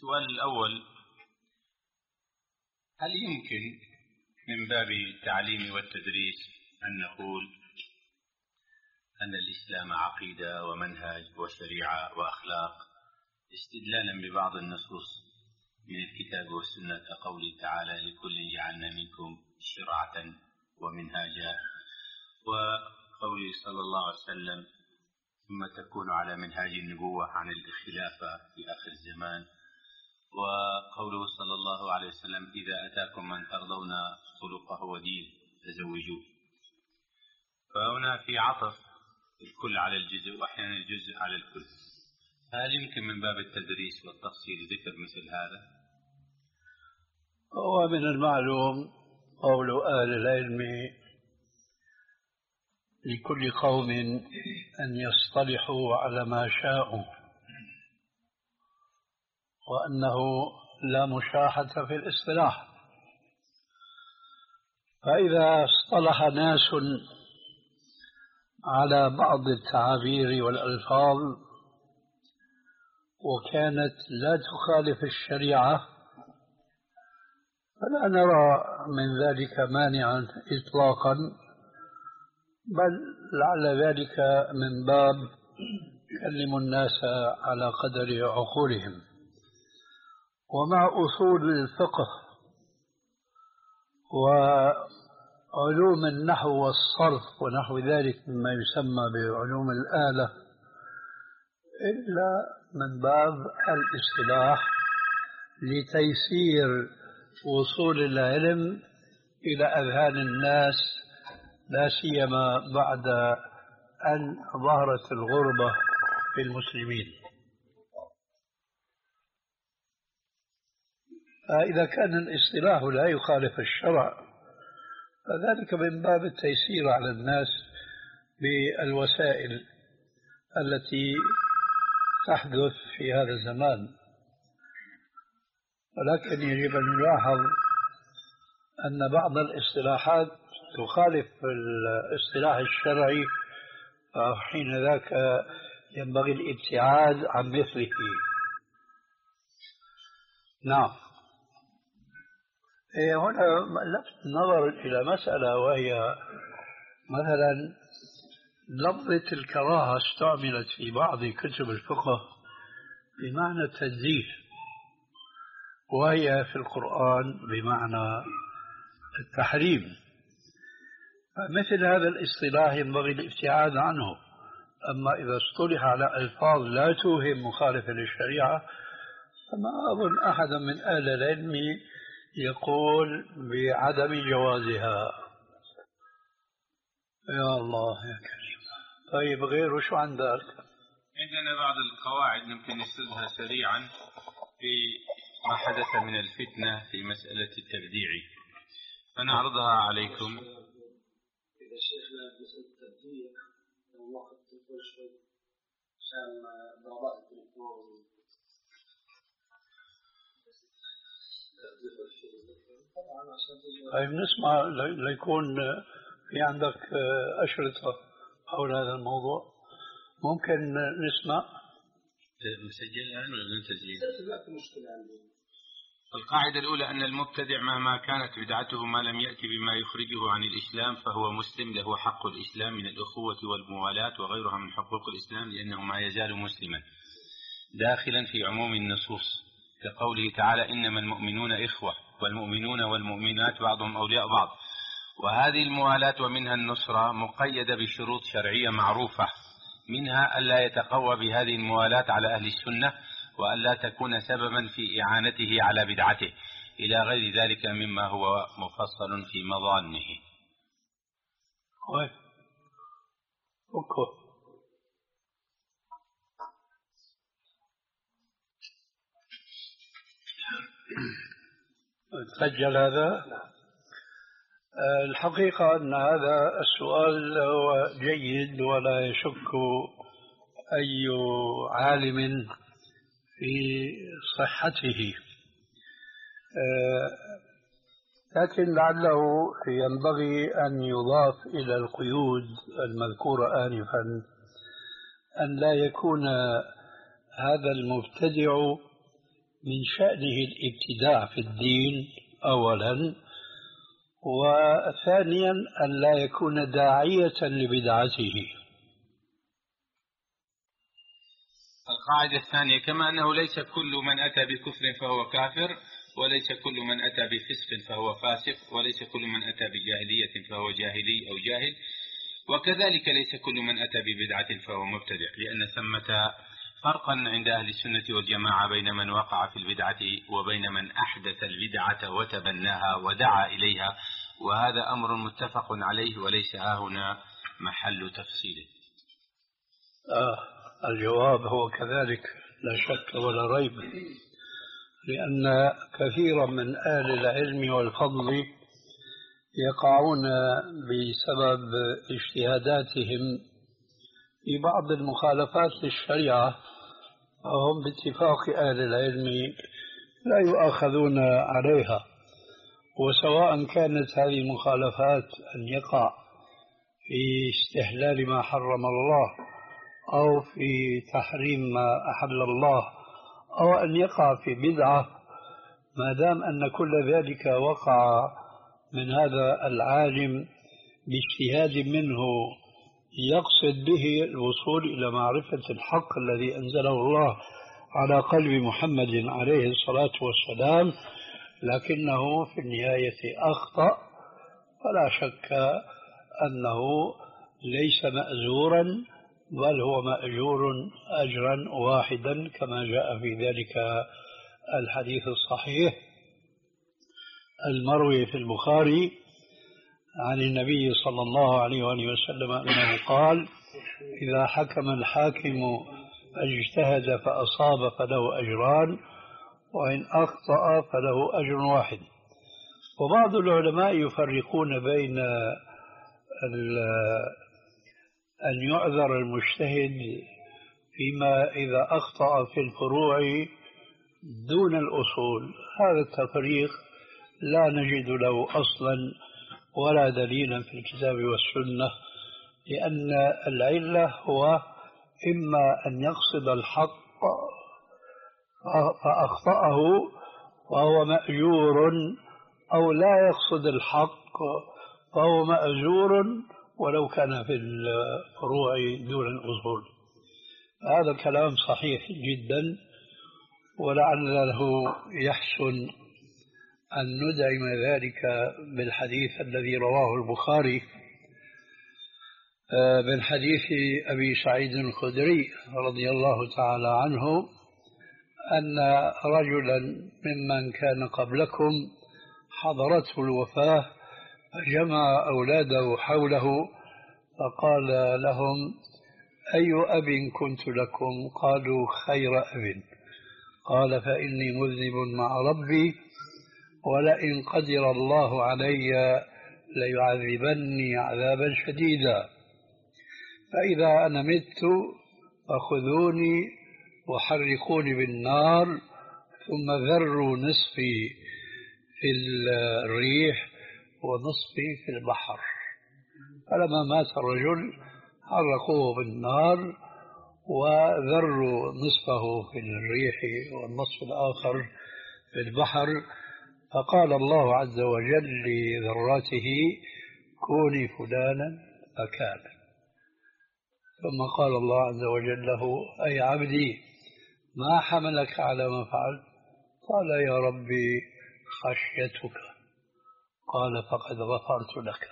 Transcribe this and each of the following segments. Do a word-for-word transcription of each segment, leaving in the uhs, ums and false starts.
السؤال الأول: هل يمكن من باب التعليم والتدريس أن نقول أن الإسلام عقيدة ومنهج وشريعة وأخلاق، استدلالا ببعض النصوص من الكتاب والسنة كقوله تعالى: لكل جعلنا منكم شرعة ومنهاجا، وقوله صلى الله عليه وسلم: ثم تكون على منهاج النبوة عن الخلافة في آخر الزمان، وقوله صلى الله عليه وسلم: إذا أتاكم من ترضون خلقه ودينه تزوجوه. فهنا في عطف الكل على الجزء وأحيانا الجزء على الكل. هل يمكن من باب التدريس والتفصيل ذكر مثل هذا؟ هو من المعلوم قول أهل العلم: لكل قوم أن يصطلحوا على ما شاءوا، وأنه لا مشاحة في الاصطلاح. فإذا اصطلح ناس على بعض التعابير والألفاظ وكانت لا تخالف الشريعة، فلا نرى من ذلك مانعا إطلاقا، بل لعل ذلك من باب يكلم الناس على قدر عقولهم. ومع أصول الفقه وعلوم النحو والصرف ونحو ذلك مما يسمى بعلوم الآلة، إلا من باب الاصطلاح لتيسير وصول العلم إلى أذهان الناس، لا سيما بعد أن ظهرت الغربة في المسلمين. فإذا كان الاصطلاح لا يخالف الشرع، فذلك من باب التيسير على الناس بالوسائل التي تحدث في هذا الزمان. ولكن يجب أن نلاحظ أن بعض الاصطلاحات تخالف الاصطلاح الشرعي، فحين ذاك ينبغي الابتعاد عن مثله. نعم. هنا لفت نظر إلى مسألة، وهي مثلا لفظة الكراهة استعملت في بعض كتب الفقه بمعنى التنزيه، وهي في القرآن بمعنى التحريم. مثل هذا الاصطلاح ينبغي الابتعاد عنه. أما إذا اصطلح على ألفاظ لا توهم مخالفة للشريعة، فما أظن أحدا من أهل العلم يقول بعدم جوازها. يا الله يا كريم. طيب غيره شو عندك؟ عندنا بعض القواعد يمكن نسردها سريعا في ما حدث من الفتنة في مسألة التبديع، فنعرضها عليكم. إذا شيخنا مسألة التبديع لو وقت تطول شوي عشان ضربات التليفون. طيب نسمع ليكون في عندك أشرطة حول هذا الموضوع، ممكن نسمع. مسجل الآن ولا من تسجيل؟ لا في مشكلة عندي. القاعدة الأولى أن المبتدع مهما كانت بدعته ما لم يأتي بما يخرجه عن الإسلام فهو مسلم، له حق الإسلام من الأخوة والموالاة وغيرها من حقوق الإسلام، لأنه ما يزال مسلما داخلا في عموم النصوص، كقوله تعالى: إنما المؤمنون إخوة والمؤمنون والمؤمنات بعضهم أولياء بعض. وهذه الموالاة ومنها النصرة مقيدة بشروط شرعية معروفة، منها ألا يتقوى بهذه الموالاة على أهل السنة، وألا تكون سببا في إعانته على بدعته، إلى غير ذلك مما هو مفصل في مظانه. تسجل هذا؟ الحقيقة أن هذا السؤال هو جيد ولا يشك أي عالم في صحته، لكن لعله ينبغي أن يضاف إلى القيود المذكورة آنفا أن لا يكون هذا المبتدع من شأنه الابتداع في الدين أولا، وثانيا أن لا يكون داعية لبدعته. القاعدة الثانية كما أنه ليس كل من أتى بكفر فهو كافر، وليس كل من أتى بفسق فهو فاسق، وليس كل من أتى بجاهلية فهو جاهلي أو جاهل، وكذلك ليس كل من أتى ببدعة فهو مبتدع، لأن ثمة فرقا عند أهل السنة والجماعة بين من وقع في البدعة وبين من أحدث البدعة وتبناها ودعا إليها، وهذا أمر متفق عليه وليس ها هنا محل تفصيله. آه الجواب هو كذلك لا شك ولا ريب، لأن كثيرا من أهل العلم والفضل يقعون بسبب اجتهاداتهم في بعض المخالفات للشريعة، وهم باتفاق أهل العلم لا يؤاخذون عليها، وسواء كانت هذه المخالفات أن يقع في استحلال ما حرم الله أو في تحريم ما أحل الله أو أن يقع في بدعة، ما دام أن كل ذلك وقع من هذا العالم باجتهاد منه يقصد به الوصول إلى معرفة الحق الذي أنزله الله على قلب محمد عليه الصلاة والسلام، لكنه في النهاية أخطأ، فلا شك أنه ليس مأزورا، بل هو مأجور أجرا واحدا كما جاء في ذلك الحديث الصحيح المروي في البخاري عن النبي صلى الله عليه وآله وسلم أنه قال: إذا حكم الحاكم اجتهد فأصاب فله أجران، وإن أخطأ فله أجر واحد. وبعض العلماء يفرقون بين أن يعذر المجتهد فيما إذا أخطأ في الفروع دون الأصول، هذا التفريق لا نجد له أصلا ولا دليلا في الكتاب والسنة، لأن العلة هو إما أن يقصد الحق فأخطأه فهو مأجور، أو لا يقصد الحق فهو مأجور ولو كان في الفروع دون الأصول. هذا كلام صحيح جدا، ولعله يحسن أن ندعم ذلك بالحديث الذي رواه البخاري من حديث أبي سعيد الخدري رضي الله تعالى عنه أن رجلا ممن كان قبلكم حضرته الوفاة فجمع أولاده حوله فقال لهم: أي أب كنت لكم؟ قالوا: خير أب. قال: فإني مذنب مع ربي، ولئن قدر الله علي ليعذبني عذابا شديدا، فإذا أنا مت فخذوني وحرقوني بالنار ثم ذروا نصفي في الريح ونصفي في البحر. فلما مات الرجل حرقوه بالنار وذروا نصفه في الريح والنصف الآخر في البحر، فقال الله عز وجل لذراته: كوني فلانا فكان. ثم قال الله عز وجل له: أي عبدي ما حملك على ما فعلت؟ قال: يا ربي خشيتك. قال: فقد غفرت لك.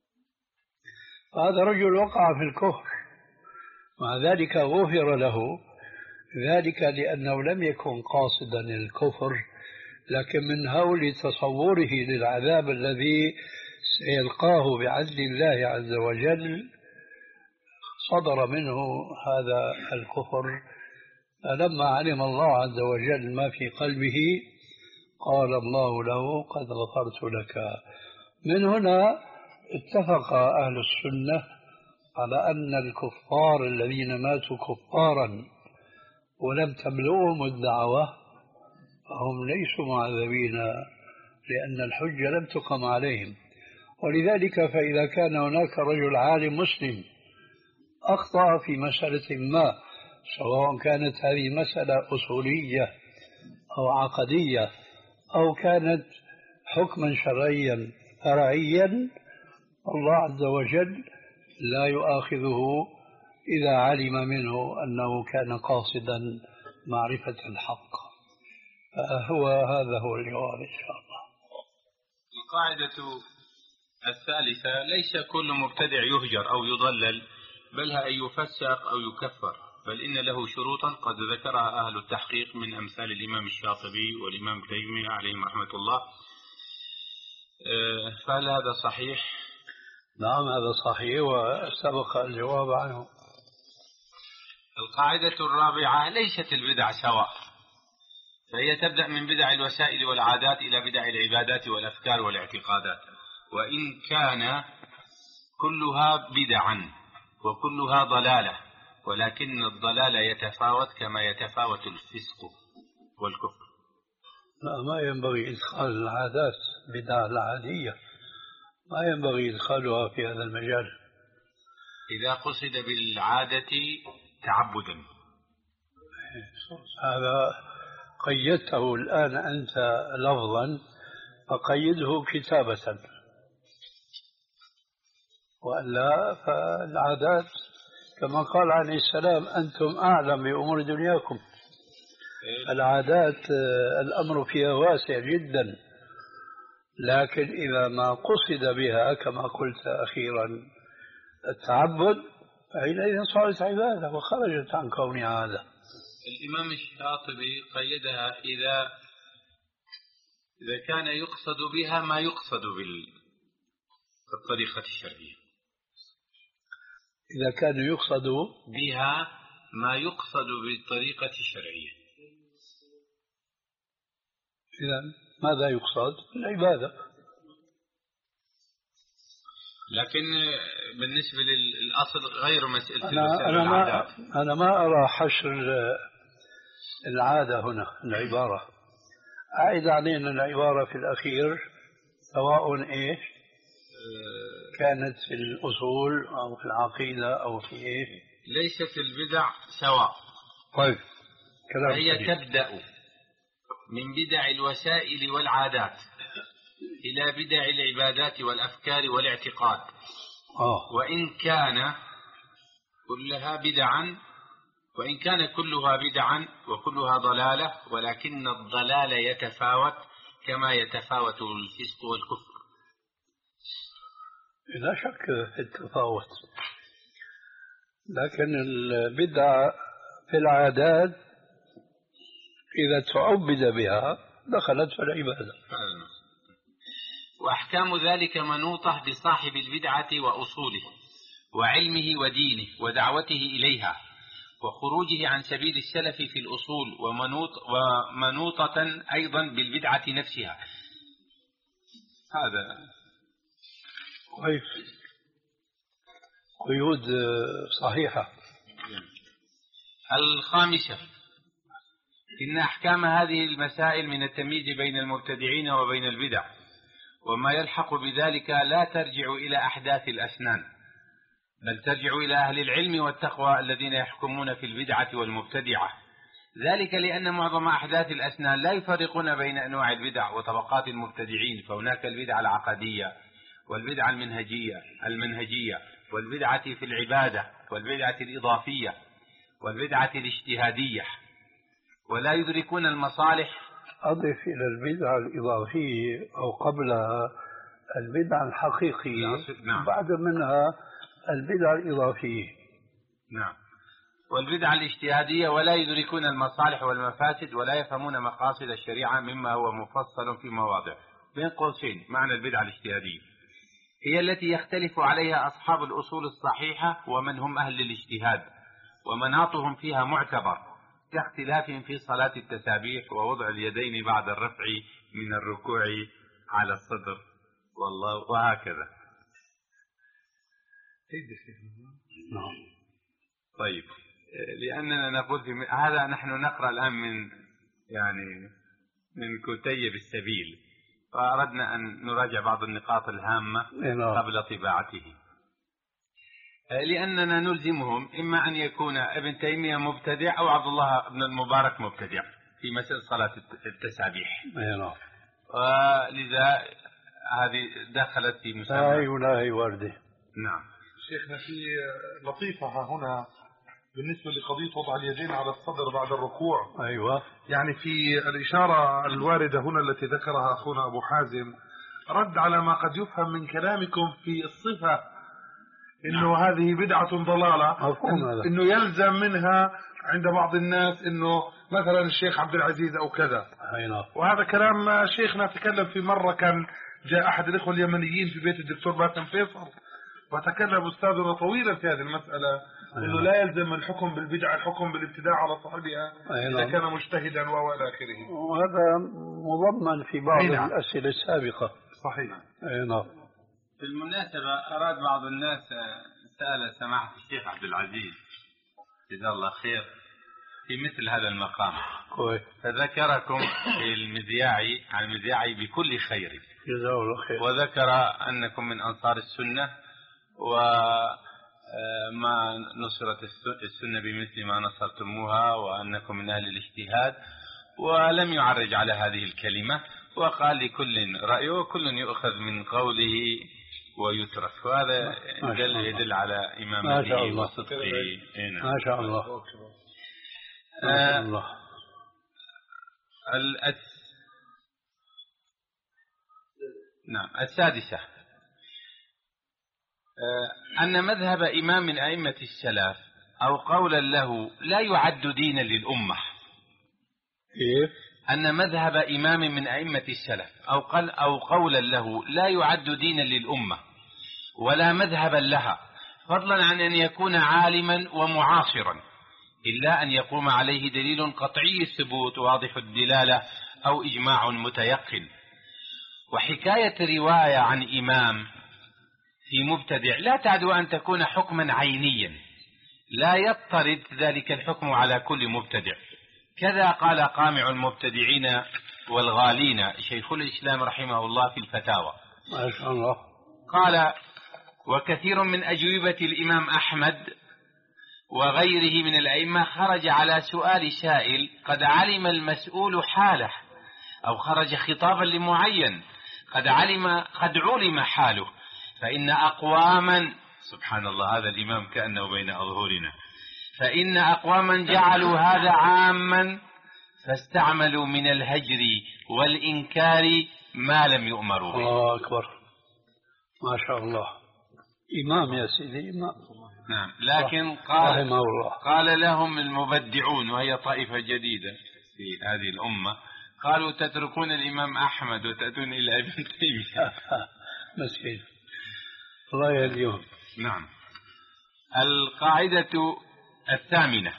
هذا رجل وقع في الكفر، مع ذلك غفر له، ذلك لأنه لم يكن قاصدا الكفر، لكن من هول تصوره للعذاب الذي سيلقاه بعدل الله عز وجل صدر منه هذا الكفر. فلما علم الله عز وجل ما في قلبه قال الله له: قد غفرت لك. من هنا اتفق أهل السنة على أن الكفار الذين ماتوا كفارا ولم تبلغهم الدعوة فهم ليسوا معذبين، لأن الحجة لم تقم عليهم. ولذلك فإذا كان هناك رجل عالم مسلم أخطأ في مسألة ما، سواء كانت هذه مسألة أصولية أو عقدية أو كانت حكما شرعيا فرعيا، الله عز وجل لا يؤاخذه إذا علم منه أنه كان قاصدا معرفة الحق. فهو هذا هو الجواب إن شاء الله. القاعدة الثالثة: ليس كل مبتدع يهجر أو يضلل، بل أن يفسق أو يكفر، بل إن له شروطا قد ذكرها أهل التحقيق من أمثال الإمام الشاطبي والإمام تيمية عليهم رحمة الله. فهل هذا صحيح؟ نعم هذا صحيح وسبق الجواب عنه. القاعدة الرابعة: ليست البدع سواء، فهي تبدأ من بدع الوسائل والعادات إلى بدع العبادات والأفكار والاعتقادات، وإن كان كلها بدعا وكلها ضلالة، ولكن الضلال يتفاوت كما يتفاوت الفسق والكفر. لا، ما ينبغي إدخال العادات بدع العادية، ما ينبغي إدخالها في هذا المجال إذا قصد بالعادة تعبدا. هذا قيدته الآن أنت لفظا، فقيده كتابة، وإلا فالعادات كما قال عليه السلام: أنتم أعلم بأمور دنياكم. العادات الأمر فيها واسع جدا، لكن إذا ما قصد بها كما قلت أخيرا التعبد، فحينئذ صارت عبادة وخرجت عن كونها عادة. الإمام الشاطبي قيدها إذا إذا كان يقصد بها ما يقصد بالطريقة الشرعية. إذا كان يقصد بها ما يقصد بالطريقة الشرعية. إذا ماذا يقصد؟ العبادة. لكن بالنسبة للأصل غير مسألة أنا, أنا, ما أنا ما أرى حشر العادة هنا العبارة. أعد علينا العبارة في الأخير، سواء إيش كانت في الأصول أو في العقيدة أو في إيش. ليست البدع سواء. طيب كلام هي سليم. تبدأ من بدع الوسائل والعادات إلى بدع العبادات والأفكار والاعتقاد. آه. وإن كان كلها بدعا وإن كان كلها بدعا وكلها ضلالة، ولكن الضلال يتفاوت كما يتفاوت الفسق والكفر. لا شك في التفاوت، لكن البدع في العادات إذا تعبد بها دخلت في العبادة. وأحكام ذلك منوطة بصاحب البدعة وأصوله وعلمه ودينه ودعوته إليها وخروجه عن سبيل السلف في الأصول، ومنوط ومنوطة أيضا بالبدعة نفسها. هذا كيف قيود صحيحة. الخامسة: إن أحكام هذه المسائل من التمييز بين المبتدعين وبين البدع وما يلحق بذلك لا ترجع إلى أحداث الأسنان، بل ترجع إلى أهل العلم والتقوى الذين يحكمون في البدعة والمبتدعة. ذلك لأن معظم أحداث الأسنان لا يفرقون بين أنواع البدع وطبقات المبتدعين، فهناك البدعة العقدية والبدعة المنهجية المنهجية والبدعة في العبادة والبدعة الإضافية والبدعة الاجتهادية، ولا يدركون المصالح. أضف إلى البدعة الإضافية أو قبلها البدعة الحقيقية. نعم. بعد منها البدعة الإضافية. نعم. والبدعة الاجتهادية ولا يدركون المصالح والمفاسد ولا يفهمون مقاصد الشريعة مما هو مفصل في مواضع. بين قوسين معنى البدعة الاجتهادية هي التي يختلف عليها أصحاب الأصول الصحيحة ومن هم أهل الاجتهاد، ومناطهم فيها معتبر، كاختلافهم في صلاة التسابيح ووضع اليدين بعد الرفع من الركوع على الصدر والله وهكذا. طيب، لأننا نقول في هذا نحن نقرأ الآن من يعني من كتيب السبيل، فأردنا أن نراجع بعض النقاط الهامة قبل طباعته، لأننا نلزمهم إما أن يكون ابن تيمية مبتدع أو عبد الله بن المبارك مبتدع. في مسألة صلاة التسابيح. نعم. ولذا هذه دخلت في مسابقة. لا هي ولا هي واردة. نعم. شيخنا في لطيفة هنا بالنسبة لقضية وضع اليدين على الصدر بعد الركوع. أيوة. يعني في الإشارة الواردة هنا التي ذكرها أخونا أبو حازم رد على ما قد يفهم من كلامكم في الصفة إنه نعم. هذه بدعة ضلالة، إنه يلزم منها عند بعض الناس إنه مثلا الشيخ عبد العزيز أو كذا. أيوة. وهذا كلام شيخنا تكلم في مرة، كان جاء أحد الإخوة اليمنيين في بيت الدكتور باسم فيصل وتكلم أستاذنا طويلا في هذه المسألة. أيوة. إنه لا يلزم الحكم بالبدعة الحكم بالابتداع على صاحبها. أيوة. إذا كان مجتهدا وإلى آخره. وهذا مضمن في بعض أيوة. الأسئلة السابقة. صحيح. أيوة. بالمناسبة أراد بعض الناس سأل سماحة الشيخ عبد العزيز جزاه الله خير في مثل هذا المقام. كوي. فذكركم المذياعي عن المذياعي بكل خير جزاه الله خير، وذكر أنكم من أنصار السنة وما نصرت السنة بمثل ما نصرتموها وأنكم من أهل الاجتهاد، ولم يعرج على هذه الكلمة وقال لكل رأيه وكل يؤخذ من قوله ويترك، وهذا دل يدل على إمامته وصدقه. ما شاء الله. ما شاء الله. الأس... نعم. السادسة أن مذهب إمام من أئمة السلف أو قولا له لا يعد دينا للأمة. إيه؟ أن مذهب إمام من أئمة السلف أو, قل أو قولا له لا يعد دينا للأمة ولا مذهبا لها، فضلا عن أن يكون عالما ومعاصرا، إلا أن يقوم عليه دليل قطعي الثبوت واضح الدلالة أو إجماع متيقن. وحكاية رواية عن إمام في مبتدع لا تعدو أن تكون حكما عينيا لا يضطرد ذلك الحكم على كل مبتدع. كذا قال قامع المبتدعين والغالين شيخ الإسلام رحمه الله في الفتاوى. ما شاء الله. قال: وكثير من أجوبة الإمام أحمد وغيره من الأئمة خرج على سؤال سائل قد علم المسؤول حاله، أو خرج خطابا لمعين قد علم قد علم حاله، فإن أقواما سبحان الله هذا الإمام كأنه بين أظهرنا فإن أقواما جعلوا هذا عاما فاستعملوا من الهجر والإنكار ما لم يؤمروا به. الله أكبر. ما شاء الله. إمام يا سيدي إمام. نعم. لكن قال, قال لهم المبدعون وهي طائفة جديدة في هذه الأمة، قالوا تتركون الإمام أحمد وتأتون إلى ابن تيمية. مسكين الله يهديهم. نعم. القاعدة الثامنة: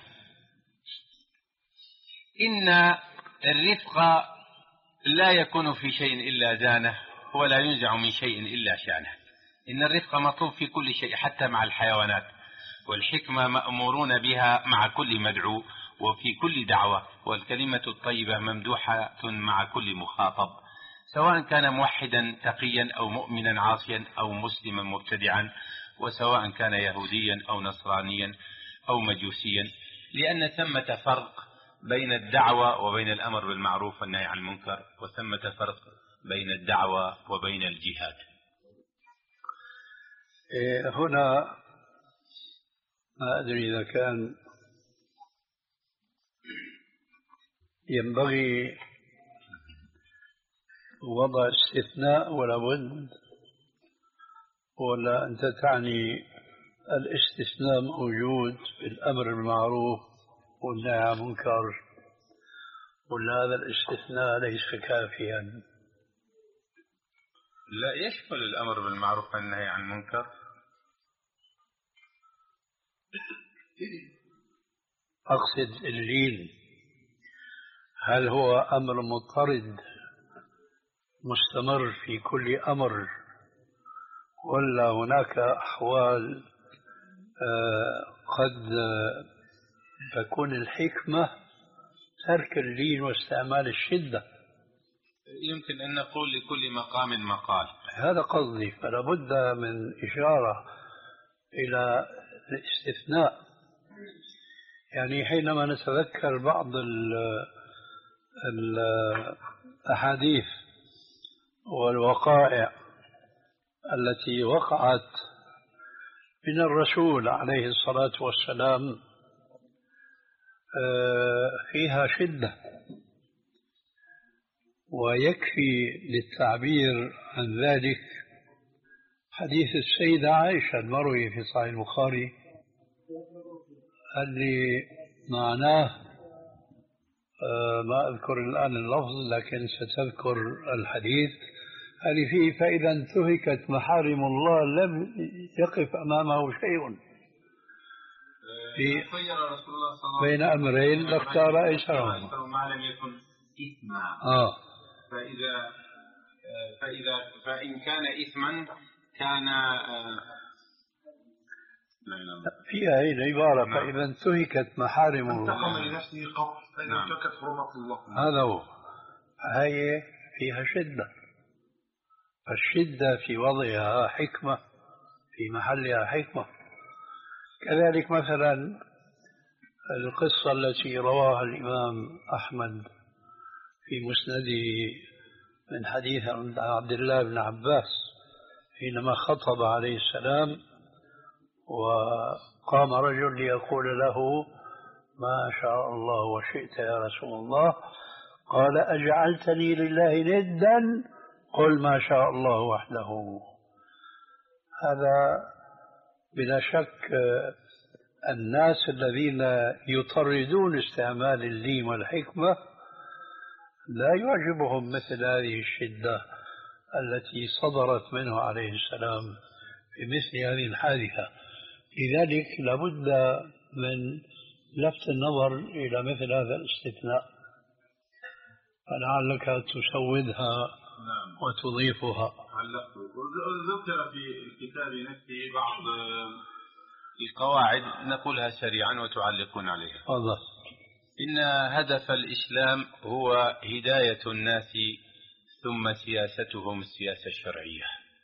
إن الرفق لا يكون في شيء إلا زانه ولا ينزع من شيء إلا شانه. إن الرفق مطلوب في كل شيء حتى مع الحيوانات، والحكمة مأمورون بها مع كل مدعو وفي كل دعوة، والكلمة الطيبة ممدوحة مع كل مخاطب، سواء كان موحدا تقيا أو مؤمنا عاصيا أو مسلما مبتدعا، وسواء كان يهوديا أو نصرانيا أو مجوسيا، لأن ثمة فرق بين الدعوة وبين الأمر بالمعروف والنهي عن المنكر، وثمة فرق بين الدعوة وبين الجهاد. هنا ما أدري إذا كان ينبغي وضع استثناء ولا بد، ولا أنت تعني الاستثناء موجود في الأمر بالمعروف والنهي عن المنكر، ولا هذا الاستثناء ليس كافيا؟ لا، يشمل الأمر بالمعروف والنهي عن المنكر. أقصد اللين، هل هو أمر مضطرد مستمر في كل أمر، ولا هناك أحوال قد تكون الحكمة ترك اللين واستعمال الشدة؟ يمكن أن نقول لكل مقام مقال. هذا قصدي، فلا بد من إشارة إلى الاستثناء. يعني حينما نتذكر بعض الأحاديث والوقائع التي وقعت من الرسول عليه الصلاة والسلام فيها شدة، ويكفي للتعبير عن ذلك حديث السيدة عائشة المروي في صحيح البخاري اللي معناه ما أذكر الآن اللفظ لكن ستذكر الحديث، اللي فيه فإذا انتهكت محارم الله لم يقف أمامه شيء في بين أمرين لاختار أيسرهما ما لم يكن إثما. آه. فإذا فإذا فإن كان إثما كان آه فيها هي العبارة نعم. فإذا انتهكت محارم الله انتقم لنفسه قط فإذا نعم. انتهكت حرمة الله. هذا هو. هي فيها شدة، الشدة في وضعها حكمة، في محلها حكمة. كذلك مثلا القصة التي رواها الإمام أحمد في مسنده من حديث عبد الله بن عباس حينما خطب عليه السلام وقام رجل ليقول له ما شاء الله وشئت يا رسول الله، قال أجعلتني لله ندا قل ما شاء الله وحده. هذا بلا شك الناس الذين يطردون استعمال اللين والحكمة لا يعجبهم مثل هذه الشدة التي صدرت منه عليه السلام في مثل هذه الحادثة. لذلك لابد من لفت النظر إلى مثل هذا الاستثناء، فلعلك تسودها وتضيفها. ذكر في الكتاب نفسه بعض القواعد نقولها سريعا وتعلقون عليها. الله. إن هدف الإسلام هو هداية الناس ثم سياستهم السياسة الشرعية.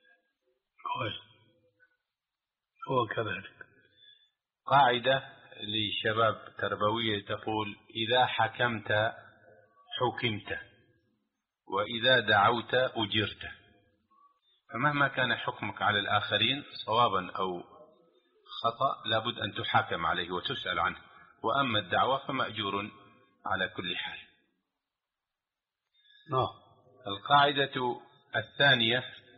هو كذلك. قاعدة لشباب تربوية تقول إذا حكمت حكمت وإذا دعوت أجرت، فمهما كان حكمك على الآخرين صوابا أو خطأ لابد أن تحاكم عليه وتسأل عنه، وأما الدعوة فمأجور على كل حال. نعم. القاعدة الثانية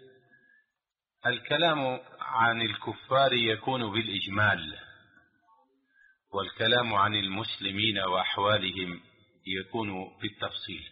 الكلام عن الكفار يكون بالإجمال، والكلام عن المسلمين وأحوالهم يكون بالتفصيل.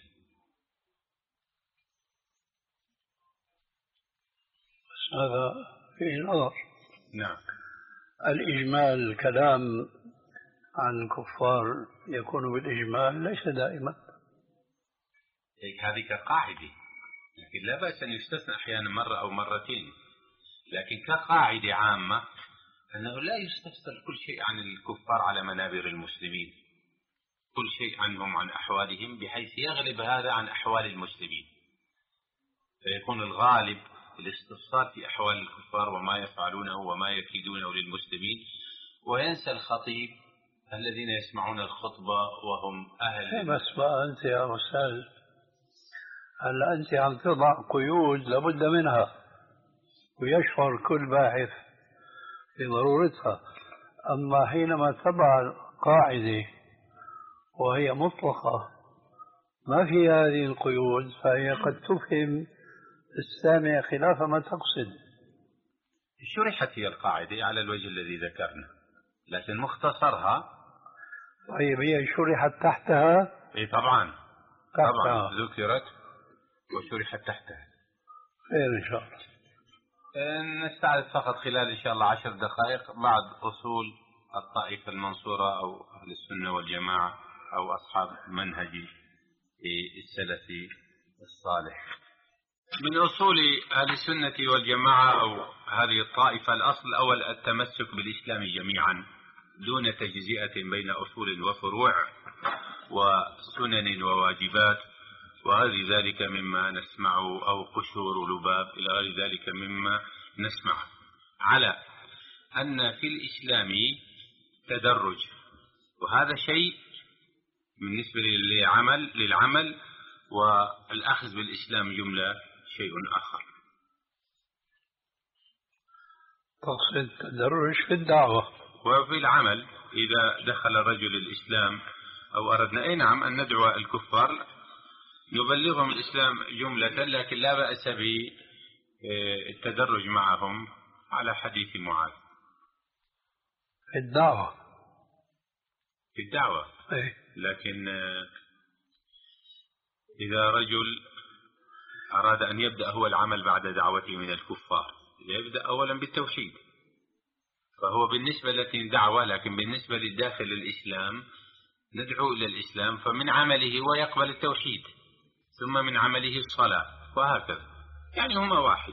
هذا فيه نظر. نعم. الإجمال الكلام عن الكفار يكون بالإجمال ليس دائما، هذه كقاعدة، لكن لا بأس أن يستثنى أحيانا مرة أو مرتين، لكن كقاعدة عامة أنه لا يستفسر كل شيء عن الكفار على منابر المسلمين، كل شيء عنهم عن أحوالهم بحيث يغلب هذا عن أحوال المسلمين، فيكون الغالب الاستفسار في أحوال الكفار وما يفعلونه وما يكيدونه للمسلمين، وينسى الخطيب الذين يسمعون الخطبة وهم أهل. بس بقى أنت يا أستاذ هلا أنت عم تضع قيود لابد منها ويشعر كل باحث بضرورتها، أما حينما تضع قاعدة وهي مطلقة ما في هذه القيود فهي قد تفهم السامع خلاف ما تقصد. شرحت هي القاعدة على الوجه الذي ذكرنا، لكن مختصرها طيب هي شرحت تحتها. اي طبعا تحتها. طبعا ذكرت وشرحت تحتها. خير ان شاء الله. نستعرض فقط خلال ان شاء الله عشر دقائق بعض اصول الطائفة المنصورة او اهل السنة والجماعة او اصحاب منهج السلفي الصالح. من اصول اهل السنة والجماعة او هذه الطائفة الاصل الاول التمسك بالاسلام جميعا دون تجزئة بين أصول وفروع وسنن وواجبات وغير ذلك مما نسمعه أو قشور لباب إلى غير ذلك مما نسمعه، على أن في الإسلام تدرج، وهذا شيء بالنسبة للعمل للعمل والأخذ بالإسلام جملة شيء آخر. تقصد التدرج في الدعوة وفي العمل إذا دخل رجل الإسلام أو أردنا أي نعم أن ندعو الكفار نبلغهم الإسلام جملة، لكن لا بأس بالتدرج معهم على حديث معاذ. في الدعوة في الدعوة أي. لكن إذا رجل أراد أن يبدأ هو العمل بعد دعوته من الكفار يبدأ أولا بالتوحيد، فهو بالنسبة لكن دعوة، لكن بالنسبة للداخل الإسلام ندعو إلى الإسلام، فمن عمله هو يقبل التوحيد ثم من عمله الصلاة وهكذا، يعني هما واحد.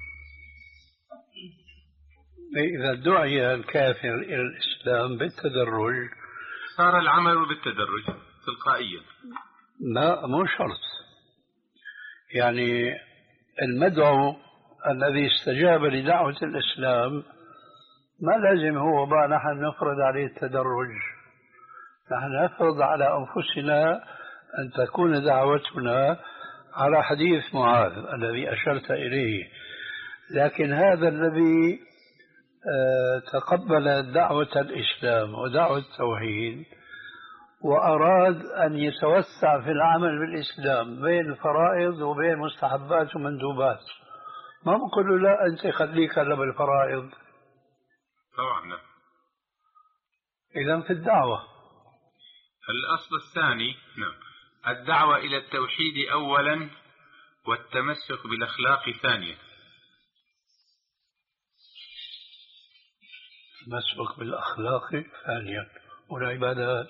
إذا دعي الكافر إلى الإسلام بالتدرج صار العمل بالتدرج تلقائيا. لا مو شرط، يعني المدعو الذي استجاب لدعوة الإسلام ما لازم هو بقى نحن نفرض عليه التدرج، نحن نفرض على أنفسنا أن تكون دعوتنا على حديث معاذ الذي أشرت إليه. لكن هذا الذي تقبل دعوة الإسلام ودعوة التوحيد وأراد أن يتوسع في العمل بالإسلام بين الفرائض وبين مستحبات ومندوبات، ما بقول له لا أنت خليك هلا بالفرائض. طبعا. إذا في الدعوة الأصل الثاني نعم الدعوة إلى التوحيد أولا والتمسك بالأخلاق ثانيا. التمسك بالأخلاق ثانيا والعبادات.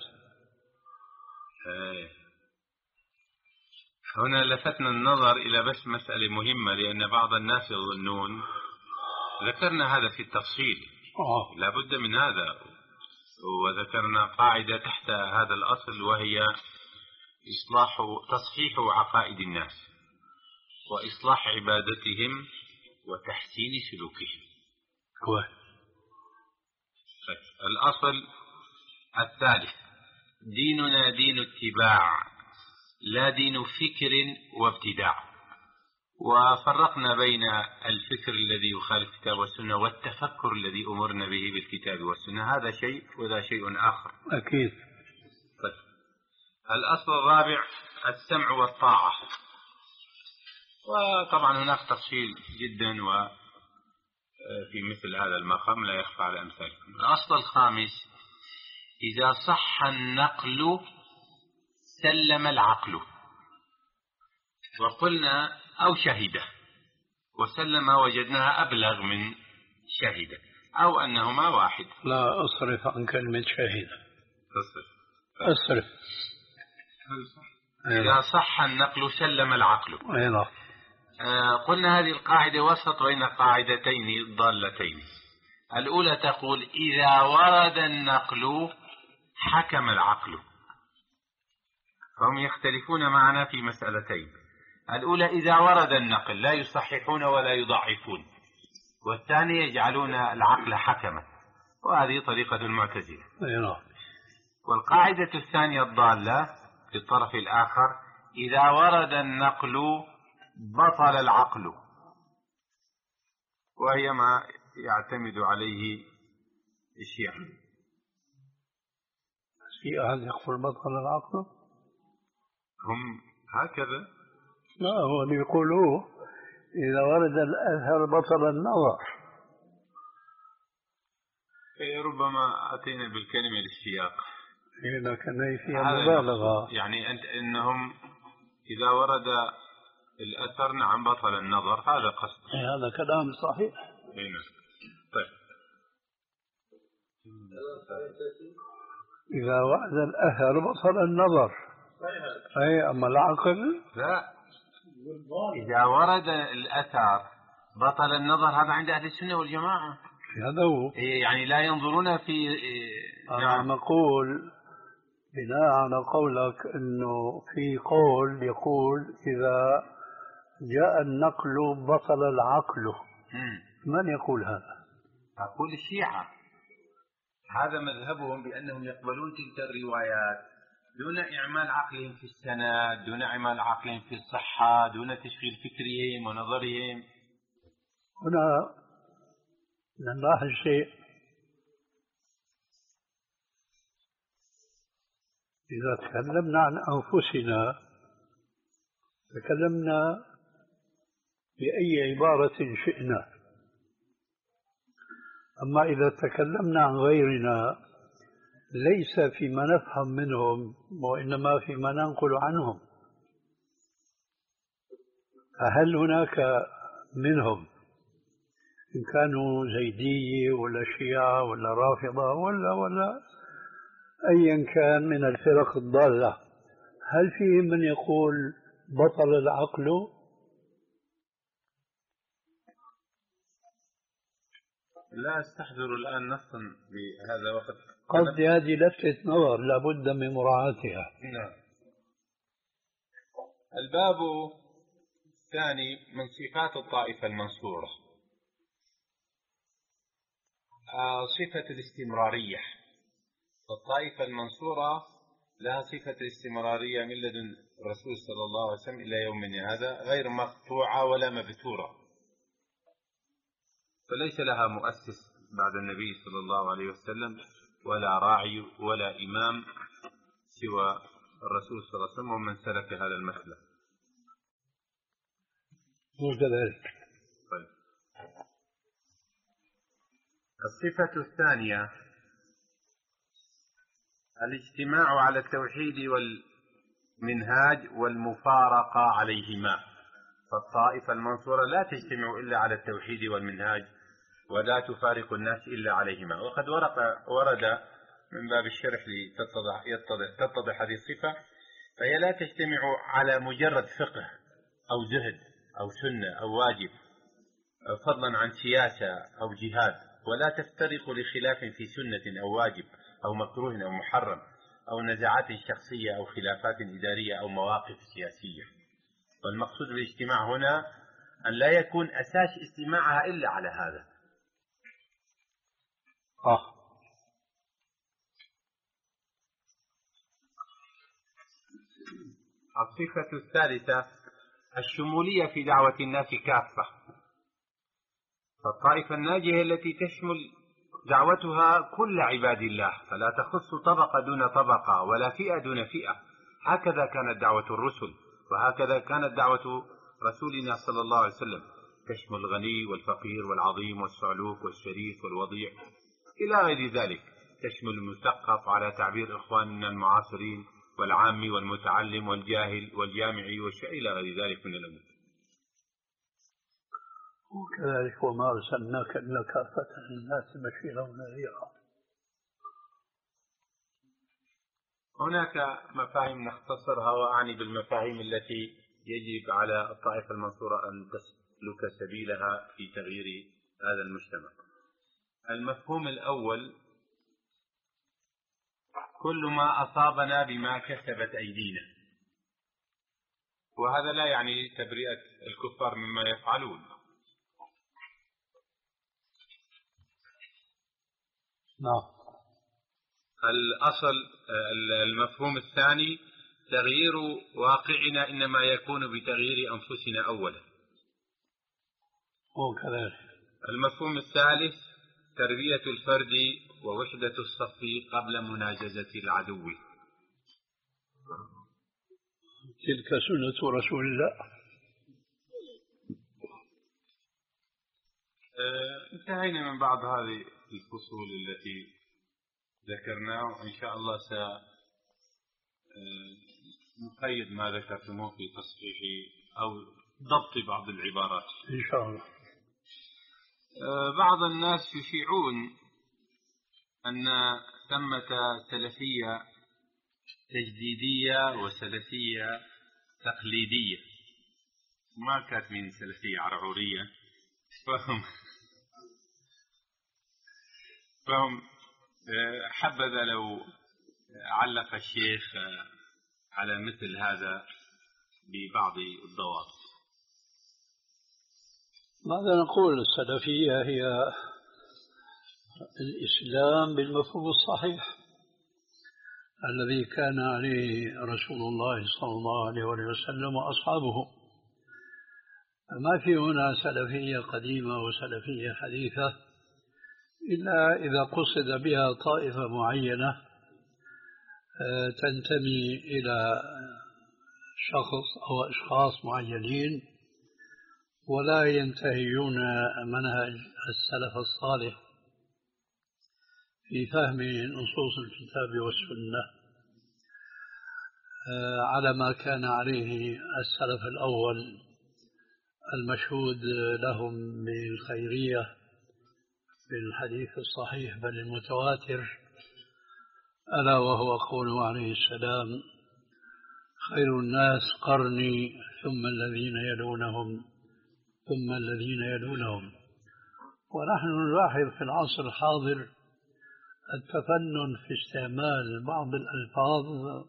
هنا لفتنا النظر إلى بس مسألة مهمة، لأن بعض الناس يظنون ذكرنا هذا في التفصيل آه. لا بد من هذا، وذكرنا قاعدة تحت هذا الأصل وهي إصلاح تصحيح عقائد الناس وإصلاح عبادتهم وتحسين سلوكهم. كويس. الأصل الثالث ديننا دين اتباع لا دين فكر وابتداع، وفرقنا بين الفكر الذي يخالف الكتاب والسنة والتفكر الذي أمرنا به بالكتاب والسنة، هذا شيء وذا شيء آخر. أكيد. طيب. الأصل الرابع السمع والطاعة، وطبعا هناك تفصيل جدا وفي مثل هذا المقام لا يخفى على أمثالكم. الأصل الخامس إذا صح النقل سلم العقل، وقلنا أو شهد، وسلم وجدناها أبلغ من شهد، أو أنهما واحد. لا أصرف عن كلمة شهد. أصرف أصرف. إذا صح النقل سلم العقل. أيضا. آه قلنا هذه القاعدة وسط بين قاعدتين ضالتين. الأولى تقول إذا ورد النقل حكم العقل، فهم يختلفون معنا في مسألتين. الأولى إذا ورد النقل لا يصححون ولا يضعفون، والثانية يجعلون العقل حكما، وهذه طريقة المعتزلة. والقاعدة الثانية الضالة في الطرف الآخر إذا ورد النقل بطل العقل، وهي ما يعتمد عليه الشيعة. الشيعة يقول بطل العقل؟ هم هكذا. لا هو اللي يقولوه إذا ورد الأثر بطل النظر. ربما أتينا بالكلمة للسياق، لكن فيها مبالغة. يعني أنت إنهم إذا ورد الأثر نعم بطل النظر، هذا قصد. هذا كلام صحيح. هنا. طيب. إذا ورد الأثر بطل النظر. أي أما العقل لا، إذا ورد الأثر بطل النظر، هذا عند أهل السنة والجماعة. هذا هو. يعني لا ينظرون في. أنا نقول بناء على قولك أنه في قول يقول إذا جاء النقل بطل العقل. م. من يقول هذا؟ أقول الشيعة، هذا مذهبهم بأنهم يقبلون تلك الروايات دون إعمال عقلهم في السند، دون إعمال عقلهم في الصحة، دون تشغيل فكرهم ونظرهم. هنا نلاحظ شيء، إذا تكلمنا عن أنفسنا تكلمنا بأي عبارة شئنا، أما إذا تكلمنا عن غيرنا ليس فيما نفهم منهم وإنما فيما ننقل عنهم. هل هناك منهم إن كانوا زيدية ولا شيعة ولا رافضة ولا ولا أيا كان من الفرق الضالة، هل فيهم من يقول بطل العقل؟ لا أستحضر الآن نصا بهذا وقت. قصدي هذه لفتة نظر لابد من مراعاتها. نعم. الباب الثاني من صفات الطائفة المنصورة صفة الاستمرارية. الطائفة المنصورة لها صفة الاستمرارية من لدن الرسول صلى الله عليه وسلم إلى يومنا هذا، غير مقطوعة ولا مبتورة، فليس لها مؤسس بعد النبي صلى الله عليه وسلم ولا راعي ولا إمام سوى الرسول صلى الله عليه وسلم ومن سلك هذا المسلك. وكذلك. طيب. الصفة الثانية الاجتماع على التوحيد والمنهاج والمفارقة عليهما. فالطائفة المنصورة لا تجتمع إلا على التوحيد والمنهاج ولا تفارق الناس إلا عليهما. وقد ورد من باب الشرح لتتضح يتضح تتضح هذه الصفة، فهي لا تجتمع على مجرد فقه أو زهد أو سنة أو واجب فضلا عن سياسة أو جهاد، ولا تفترق لخلاف في سنة أو واجب أو مكروه أو محرم أو نزاعات شخصية أو خلافات إدارية أو مواقف سياسية. والمقصود بالاجتماع هنا أن لا يكون أساس اجتماعها إلا على هذا. آه. الصفة الثالثة الشمولية في دعوة الناس كافة. فالطائفة الناجية التي تشمل دعوتها كل عباد الله، فلا تخص طبقة دون طبقة ولا فئة دون فئة. هكذا كانت دعوة الرسل، وهكذا كانت دعوة رسولنا صلى الله عليه وسلم، تشمل الغني والفقير والعظيم والصعلوك والشريف والوضيع إلى غير ذلك، تشمل المثقف على تعبير إخواننا المعاصرين والعامي والمتعلم والجاهل والجامعي والشيء إلى غير ذلك من الأمور. وكذلك وما أرسلناك إلا كافة للناس بشيرا ونذيرا. هناك مفاهيم نختصرها، وأعني بالمفاهيم التي يجب على الطائفة المنصورة أن تسلك سبيلها في تغيير هذا المجتمع. المفهوم الأول كل ما أصابنا بما كسبت أيدينا، وهذا لا يعني تبرئة الكفار مما يفعلون. نعم. الأصل المفهوم الثاني تغيير واقعنا إنما يكون بتغيير أنفسنا أولا. وكذلك. المفهوم الثالث تربية الفرد ووحدة الصف قبل مناجزة العدو. تلك سنة رسول الله. انتهينا من بعض هذه الفصول التي ذكرناه، وإن شاء الله سنقيد ما ذكرتموه في تصحيح أو ضبط بعض العبارات إن شاء الله. بعض الناس يشيعون أن ثمة سلفية تجديدية وسلفية تقليدية، ما كاتبين سلفية عرعورية، فهم فهم حبذا لو علق الشيخ على مثل هذا ببعض الضوابط. ماذا نقول؟ السلفية هي الإسلام بالمفهوم الصحيح، الذي كان عليه رسول الله صلى الله عليه وسلم وأصحابه. ما في هنا سلفية قديمة وسلفية حديثة إلا إذا قصد بها طائفة معينة تنتمي إلى شخص أو أشخاص معينين ولا ينتهجون منهج السلف الصالح في فهم نصوص الكتاب والسنة على ما كان عليه السلف الأول المشهود لهم بالخيرية في الحديث الصحيح بل المتواتر، ألا وهو قوله عليه السلام: خير الناس قرني ثم الذين يلونهم ثم الذين يلونهم. ونحن نلاحظ في العصر الحاضر التفنن في استعمال بعض الألفاظ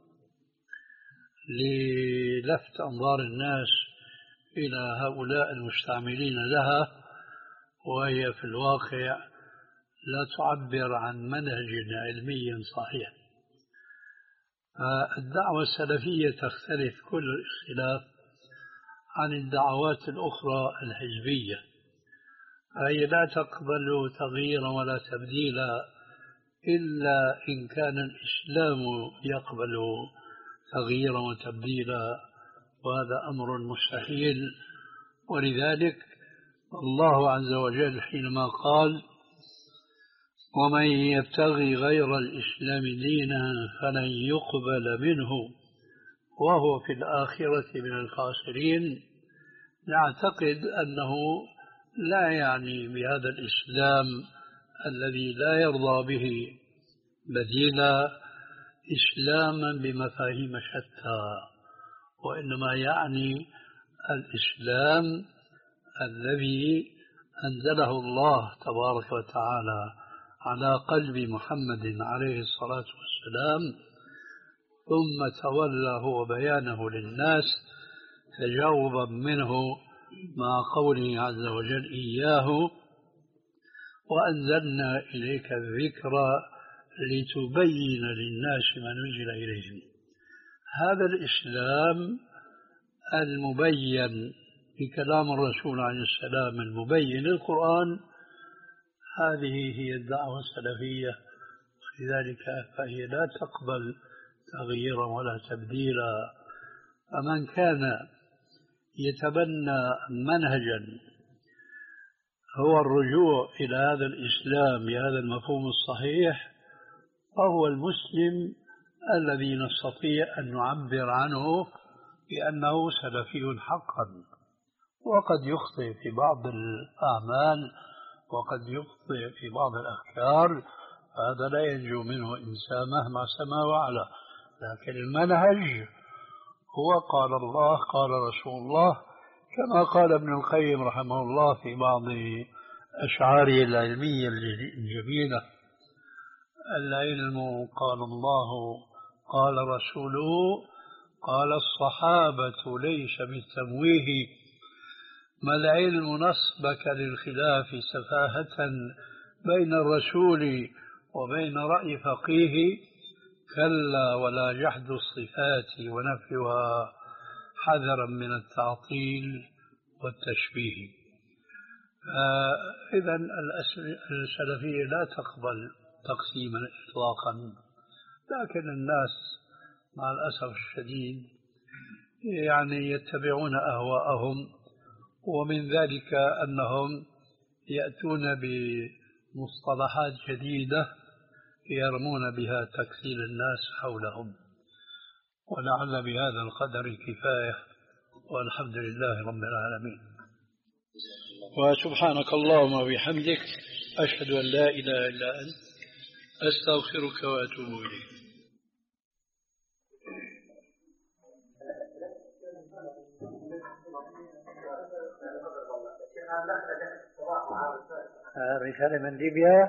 للفت أنظار الناس إلى هؤلاء المستعملين لها، وهي في الواقع لا تعبر عن منهج علمي صحيح. الدعوة السلفية تختلف كل الاختلاف عن الدعوات الأخرى الحزبية، فهي لا تقبل تغييرا ولا تبديلا إلا إن كان الإسلام يقبل تغييرا وتبديلا، وهذا أمر مستحيل. ولذلك الله عز وجل حينما قال: ومن يبتغي غير الإسلام دينا فلن يقبل منه وهو في الآخرة من الخاسرين، نعتقد أنه لا يعني بهذا الإسلام الذي لا يرضى به بديلا إسلاما بمفاهيم شتى، وإنما يعني الإسلام الذي أنزله الله تبارك وتعالى على قلب محمد عليه الصلاة والسلام، ثم تولاه بيانه للناس تجاوبا منه مع قوله عز وجل: إياه وأنزلنا إليك الذكر لتبين للناس ما نزل إليهم. هذا الإسلام المبين بكلام الرسول عليه السلام المبين للقرآن، هذه هي الدعوة السلفية، لذلك فهي لا تقبل تغييرا ولا تبديلا. فمن كان يتبنى منهجا هو الرجوع إلى هذا الإسلام بهذا المفهوم الصحيح فهو المسلم الذي نستطيع أن نعبر عنه بأنه سلفي حقا. وقد يخطئ في بعض الأعمال وقد يخطئ في بعض الأفكار، هذا لا ينجو منه إنسان مهما سما وعلا، لكن المنهج هو قال الله قال رسول الله، كما قال ابن القيم رحمه الله في بعض أشعاره العلمية الجميلة: العلم قال الله قال رسوله قال الصحابة ليس بالتمويه، ما العلم نصبك للخلاف سفاهة بين الرسول وبين رأي فقيه، كلا ولا جحد الصفات ونفيها حذرا من التعطيل والتشبيه. إذا السلفية لا تقبل تقسيما إطلاقا، لكن الناس مع الأسف الشديد يعني يتبعون أهواءهم، ومن ذلك أنهم يأتون بمصطلحات جديدة يرمون بها تكسيل الناس حولهم. ولعل بهذا القدر كفاية، والحمد لله رب العالمين. وسبحانك اللهم وبحمدك أشهد أن لا إله إلا أنت أستغفرك وأتوب إليك. رسالة من ليبيا.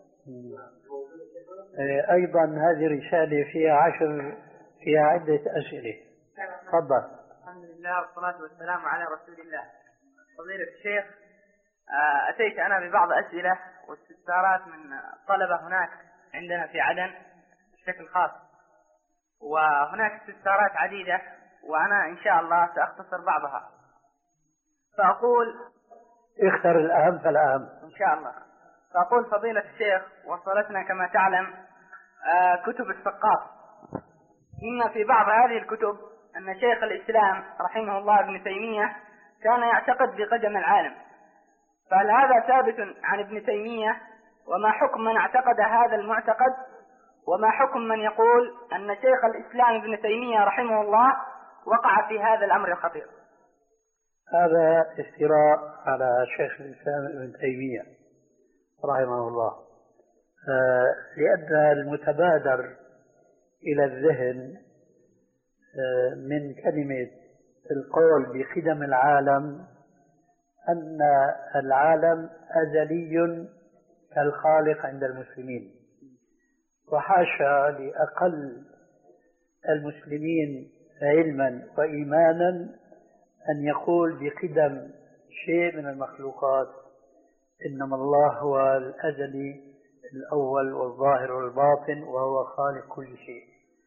أيضا هذه رسالة فيها عشر فيها عدة أسئلة. تفضل. الحمد لله والصلاة والسلام على رسول الله. فضيلة الشيخ، أتيت أنا ببعض أسئلة واستفسارات من طلبة هناك عندنا في عدن بشكل خاص، وهناك استفسارات عديدة وأنا إن شاء الله سأختصر بعضها. فأقول اختر الأهم فالأهم إن شاء الله. فأقول فضيلة الشيخ وصلتنا كما تعلم آه كتب الثقاف، إن في بعض هذه الكتب أن شيخ الإسلام رحمه الله ابن تيمية كان يعتقد بقدم العالم، فهل هذا ثابت عن ابن تيمية؟ وما حكم من اعتقد هذا المعتقد؟ وما حكم من يقول أن شيخ الإسلام ابن تيمية رحمه الله وقع في هذا الأمر الخطير؟ هذا افتراء على شيخ الإسلام ابن تيمية رحمه الله، آه لأن المتبادر إلى الذهن آه من كلمة القول بقدم العالم أن العالم أزلي كالخالق عند المسلمين، وحاشا لأقل المسلمين علما وإيمانا أن يقول بقدم شيء من المخلوقات، إنما الله هو الأزلي الأول والظاهر والباطن وهو خالق كل شيء.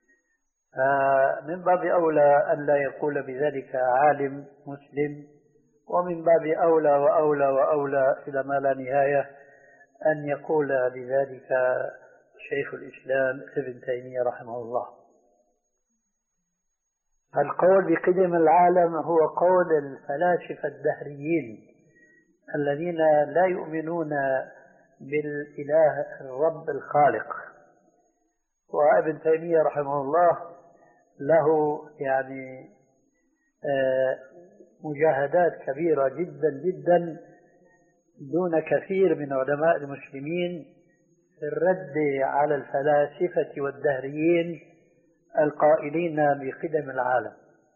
من باب أولى أن لا يقول بذلك عالم مسلم، ومن باب أولى وأولى وأولى إلى ما لا نهاية أن يقول بذلك شيخ الإسلام ابن تيمية رحمه الله. القول بقدم العالم هو قول الفلاسفة الدهريين الذين لا يؤمنون بالإله الرب الخالق. وابن تيمية رحمه الله له يعني مجاهدات كبيرة جدا جدا دون كثير من علماء المسلمين في الرد على الفلاسفة والدهريين القائلين بقدم العالم.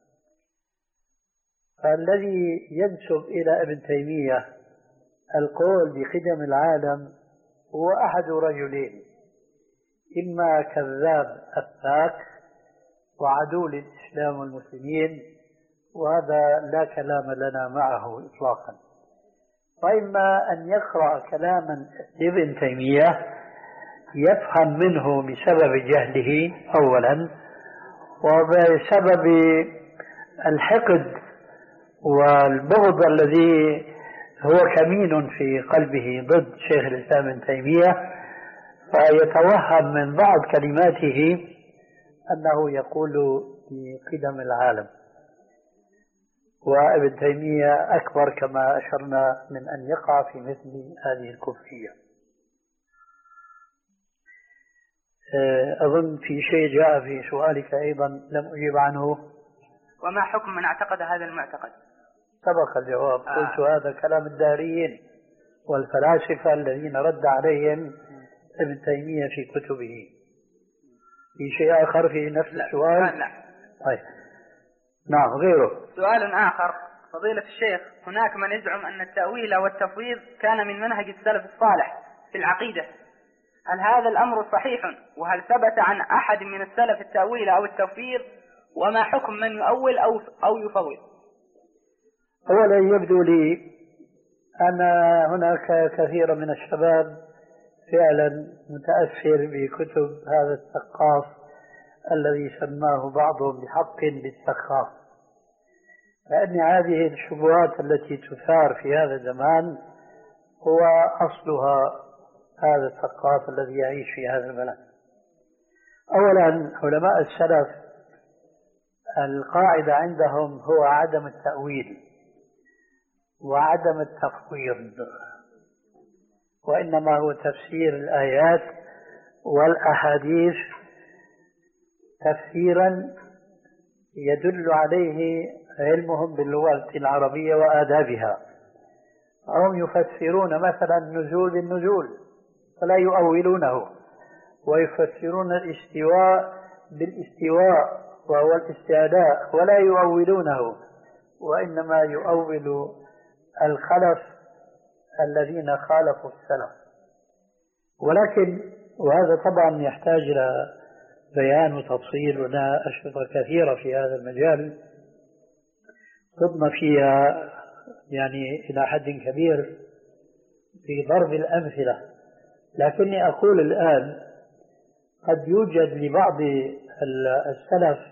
فالذي ينسب إلى ابن تيمية القول بقدم العالم هو أحد رجلين، إما كذاب أفاك وعدو للإسلام والمسلمين، وهذا لا كلام لنا معه إطلاقا، وإما أن يقرأ كلاما ابن تيمية يفهم منه بسبب جهله أولا، وبسبب الحقد والبغض الذي هو كمين في قلبه ضد شيخ الإسلام ابن تيمية، فيتوهم من بعض كلماته أنه يقول بقدم العالم. وابن تيمية أكبر كما أشرنا من أن يقع في مثل هذه الكفرية. أظن في شيء جاء في سؤالك أيضا لم أجيب عنه. وما حكم من اعتقد هذا المعتقد؟ سبق الجواب. آه. قلت هذا كلام الداريين والفلاسفة الذين رد عليهم ابن تيمية في كتبه. في شيء آخر في نفس لا. السؤال؟ لا, لا. طيب. نعم غيره. سؤال آخر فضيلة الشيخ، هناك من يزعم أن التأويل والتفويض كان من منهج السلف الصالح في العقيدة، هل هذا الأمر صحيح؟ وهل ثبت عن أحد من السلف التأويل أو التفويض؟ وما حكم من يؤول أو أو يفوض؟ أولا يبدو لي أن هناك كثير من الشباب فعلا متأثر بكتب هذا الثقاف الذي سماه بعضهم بحق بالسخاف، لأن هذه الشبهات التي تثار في هذا الزمان هو أصلها هذا الثقاف الذي يعيش في هذا البلد. أولا علماء السلف القاعدة عندهم هو عدم التأويل وعدم التفويض، وإنما هو تفسير الآيات والأحاديث تفسيرا يدل عليه علمهم باللغة العربية وآدابها. هم يفسرون مثلا نزول بالنزول فلا يؤولونه، ويفسرون الاستواء بالاستواء وهو الاستعلاء ولا يؤولونه، وإنما يؤول الخلف الذين خالفوا السلف. ولكن وهذا طبعا يحتاج إلى بيان وتفصيل، ولنا أشرطة كثيرة في هذا المجال خضنا فيها يعني إلى حد كبير في ضرب الأمثلة، لكني أقول الآن قد يوجد لبعض السلف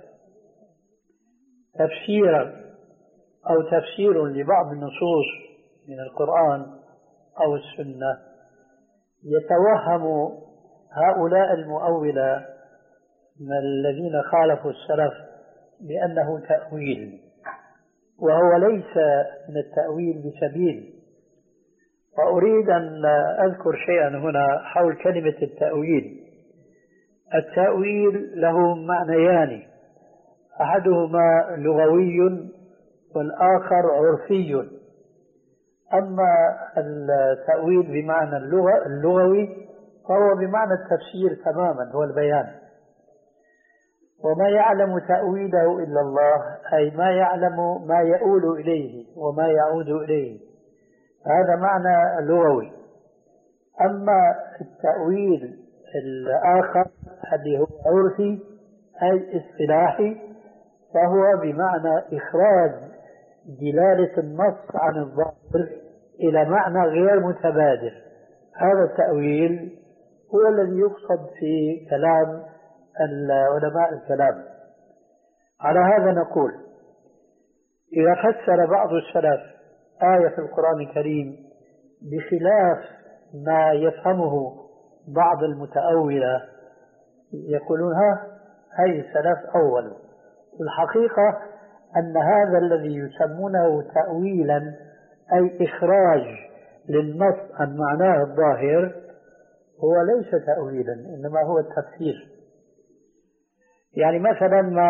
تفسيرا أو تفسير لبعض النصوص من القرآن أو السنة يتوهم هؤلاء المؤولة من الذين خالفوا السلف بأنه تأويل، وهو ليس من التأويل بسبيل. وأريد أن أذكر شيئا هنا حول كلمة التأويل. التأويل له معنيان، أحدهما لغوي والآخر عرفي. أما التأويل بمعنى اللغة اللغوي فهو بمعنى التفسير تماما، هو البيان. وما يعلم تأويله إلا الله، أي ما يعلم ما يؤول إليه وما يعود إليه، هذا معنى لغوي. أما التأويل الآخر الذي هو عرفي أي اصطلاحي، فهو بمعنى إخراج دلالة النص عن الظاهر إلى معنى غير متبادر. هذا التأويل هو الذي يقصد في كلام علماء الكلام. على هذا نقول إذا فسر بعض السلف آية في القرآن الكريم بخلاف ما يفهمه بعض المتأولة يقولون ها هاي السلف أول. الحقيقة أن هذا الذي يسمونه تأويلا أي إخراج للنص عن معناه الظاهر هو ليس تأويلا، إنما هو التفسير. يعني مثلا ما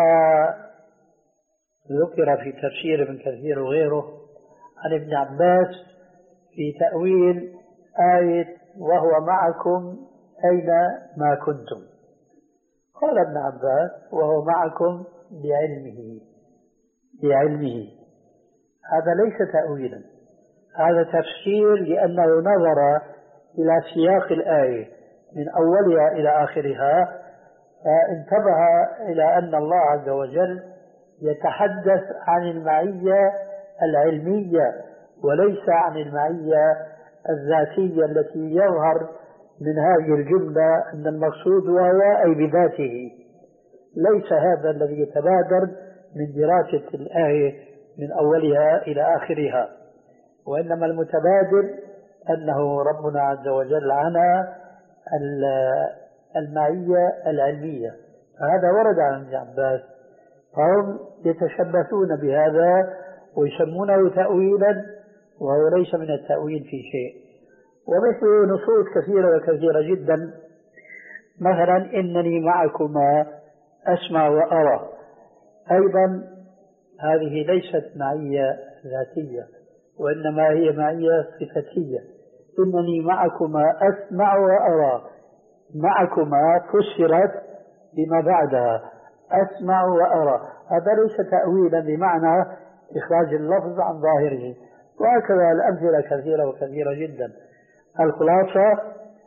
ذكر في تفسير ابن كثير وغيره عن ابن عباس في تأويل آية وهو معكم أينما كنتم، قال ابن عباس وهو معكم بعلمه بعلمه هذا ليس تأويلا، هذا تفسير، لأنه نظر إلى سياق الآية من أولها إلى آخرها فانتبه إلى أن الله عز وجل يتحدث عن المعية العلمية وليس عن المعية الذاتية التي يظهر من هذه الجملة أن المقصود وهو أي بذاته. ليس هذا الذي يتبادر من دراسة الآية من أولها إلى آخرها، وإنما المتبادر أنه ربنا عز وجل عنى المعية العلمية. فهذا ورد عن ابن عباس، فهم يتشبثون بهذا ويسمونه تأويلا وهو ليس من التأويل في شيء. ومثل نصوص كثيرة وكثيرة جدا، مثلا إنني معكما أسمع وأرى، أيضا هذه ليست معية ذاتية وإنما هي معية صفتية. إنني معكما أسمع وأرى، معكما فسرت بما بعدها أسمع وأرى، هذا ليس تأويلا بمعنى إخراج اللفظ عن ظاهره. وهكذا الأمثلة كثيرة وكثيرة جدا. الخلاصة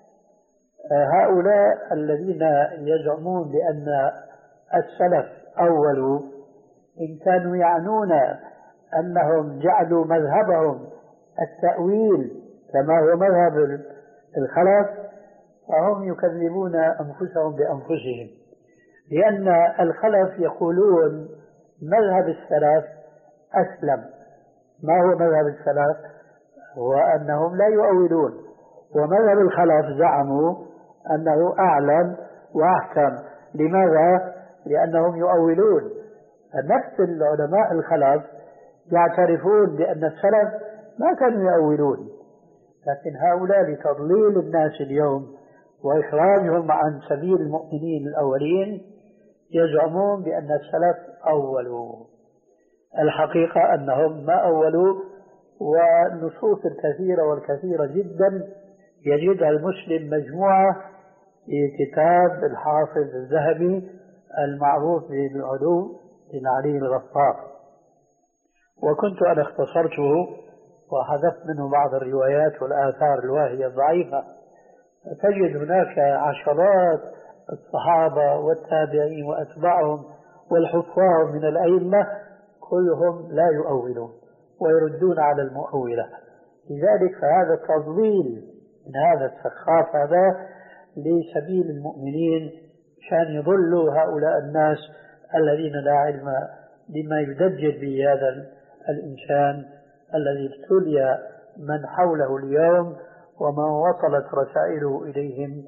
هؤلاء الذين يزعمون بأن السلف أولوا إن كانوا يعنون أنهم جعلوا مذهبهم التأويل كما هو مذهب الخلف، فهم يكذبون أنفسهم بأنفسهم، لأن الخلف يقولون مذهب السلف أسلم. ما هو مذهب السلف؟ هو أنهم لا يؤولون، ومذهب الخلف زعموا أنه أعلم وأحكم. لماذا؟ لأنهم يؤولون. نفس العلماء الخلف يعترفون بأن السلف ما كانوا يؤولون، لكن هؤلاء لتضليل الناس اليوم وإخراجهم عن سبيل المؤمنين الأولين يزعمون بأن السلف أولوا. الحقيقة أنهم ما أولوا، والنصوص الكثيرة والكثيرة جدا يجدها المسلم مجموعة في كتاب الحافظ الذهبي المعروف بالعلو للعلي الغفار، وكنت أنا اختصرته وحذفت منه بعض الروايات والآثار الواهية الضعيفة. تجد هناك عشرات الصحابة والتابعين وأتباعهم والحفاظ من الأئمة كلهم لا يؤولون ويردون على المؤولة. لذلك فهذا تضليل من هذا السخاف هذا لسبيل المؤمنين مشان يضلوا هؤلاء الناس الذين لا علم بما يدجل به هذا الإنسان الذي ابتلي من حوله اليوم وما وصلت رسائله إليهم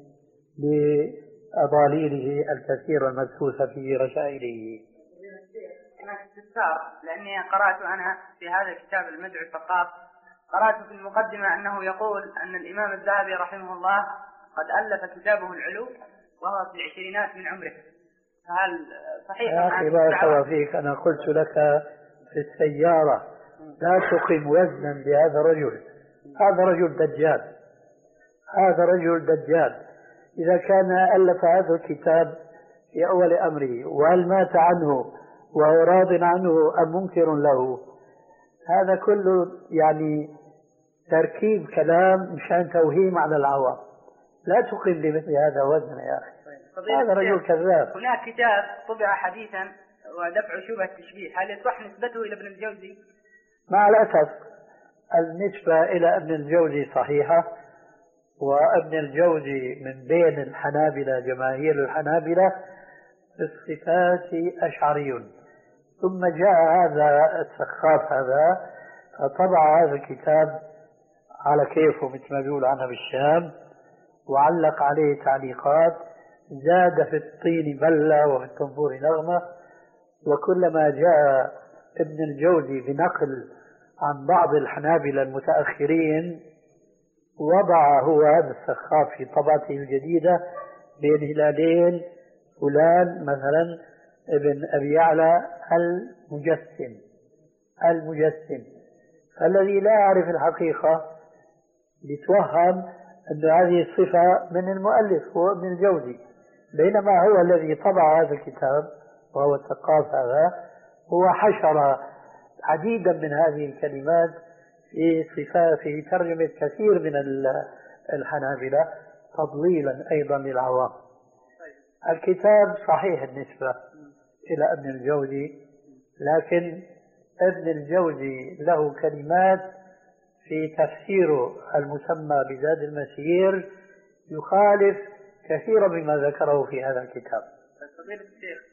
بأضاليله الكثيرة المبثوثة في رسائله. أنا استفسار لأني قرأت أنا في هذا الكتاب المدعو الثقاف، قرأت في المقدمة أنه يقول أن الإمام الذهبي رحمه الله قد ألف كتابه العلو وهو في العشرينات من عمره، فهل صحيح؟ يا أخي بارك الله فيك، أنا قلت لك في السيارة لا تقم وزنا بهذا الرجل، هذا رجل دجال، هذا رجل دجال. إذا كان ألف هذا الكتاب في أول أمره وهل مات عنه وهو راض عنه أم منكر له، هذا كله يعني تركيب كلام مشان توهيم على العوام. لا تقم بمثل هذا وزن يا أخي، هذا رجل كذاب. هناك كتاب طبع حديثا ودفع شبهة التشبيه، هل يصح نسبته إلى ابن الجوزي؟ مع الأسف النسبة إلى ابن الجوزي صحيحة، وابن الجوزي من بين الحنابلة جماهير الحنابلة في الصفات أشعري، ثم جاء هذا السخاف هذا فطبع هذا الكتاب على كيفه مثل ما بيقول عنها بالشام، وعلق عليه تعليقات، زاد في الطين بلة وفي التنفور نغمة. وكلما جاء ابن الجوزي بنقل عن بعض الحنابلة المتأخرين وضع هو هذا السخاف في طبعته الجديدة بين هلالين فلان مثلا ابن أبي يعلى المجسم المجسم فالذي لا يعرف الحقيقة يتوهم أن هذه الصفة من المؤلف هو ابن الجوزي، بينما هو الذي طبع هذا الكتاب وهو الثقاف هذا هو حشر عديدا من هذه الكلمات في صفات في ترجمة كثير من الحنابلة تضليلا أيضا للعوام. الكتاب صحيح النسبة إلى ابن الجوزي، لكن ابن الجوزي له كلمات في تفسيره المسمى بزاد المسير يخالف كثيرا مما ذكره في هذا الكتاب. فضيلة الشيخ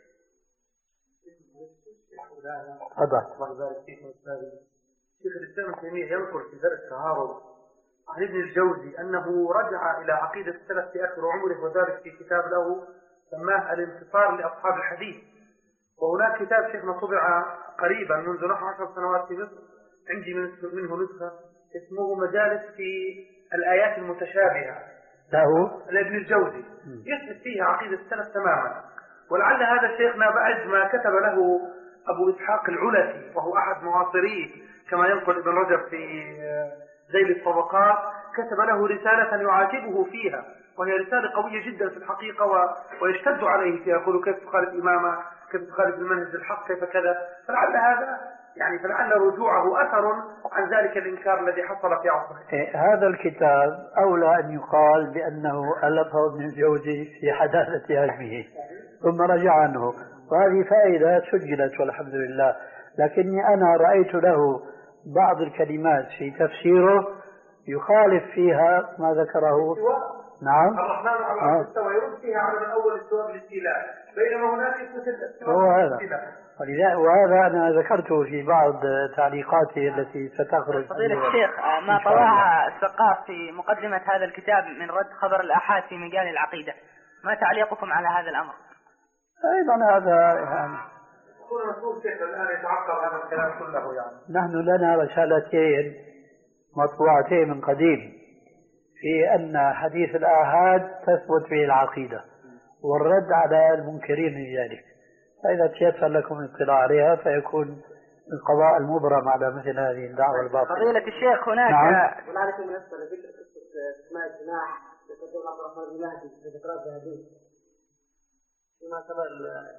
تفضل. الله يبارك فيك أستاذي. شيخ الإسلام ابن تيمية يذكر في درس التهارب عن ابن الجوزي أنه رجع إلى عقيدة السلف في آخر عمره، وذلك في كتاب له سماه الانتصار لأصحاب الحديث. وهناك كتاب شيخنا طبع قريبا منذ نحو عشر سنوات في مصر، عندي منه نسخة اسمه مجالس في الآيات المتشابهة له لابن الجوزي، يثبت فيها عقيدة السلف تماما. ولعل هذا شيخنا بعد ما كتب له أبو إسحاق العلفي وهو أحد معاصريه كما ينقل ابن رجب في ذيل الطبقات، كتب له رسالة يعاتبه فيها، وهي رسالة قوية جدا في الحقيقة ويشتد عليه فيها، يقول كيف تخالف إمامة، كيف تخالف المنهج الحق، كيف كذا. فلعل هذا يعني فلعل رجوعه أثر عن ذلك الإنكار الذي حصل في عصره. هذا الكتاب أولى أن يقال بأنه ألفه ابن الجوزي في حداثة علمه ثم رجع عنه، وهذه فائدة سجلت والحمد لله. لكني أنا رأيت له بعض الكلمات في تفسيره يخالف فيها ما ذكره. نعم الرحمن على المستوى يرد فيها على من أول السؤال بالاستيلاء، بينما هناك هو هذا. وهذا أنا ذكرته في بعض تعليقاتي التي ستخرج. فضيلة الشيخ ما طبعها الثقاف في مقدمة هذا الكتاب من رد خبر الآحاد في مجال العقيدة، ما تعليقكم على هذا الأمر؟ أيضا هذا يعني كل مسؤول شيخ الآن يتعقب هذا الكلام كله. يعني نحن لنا رسالتين مطبوعتين من قديم في أن حديث الآحاد تثبت به العقيدة والرد على المنكرين لذلك، فإذا تيسر لكم الاطلاع عليها فيكون القضاء المبرم على مثل هذه الدعوة الباطلة. فضيلة الشيخ هناك نعم. ولعلكم بالنسبة لذكر قصة اسماء الجناح لتدور عبد الرحمن بن مهدي في ذكرات ذهبية فيما سبق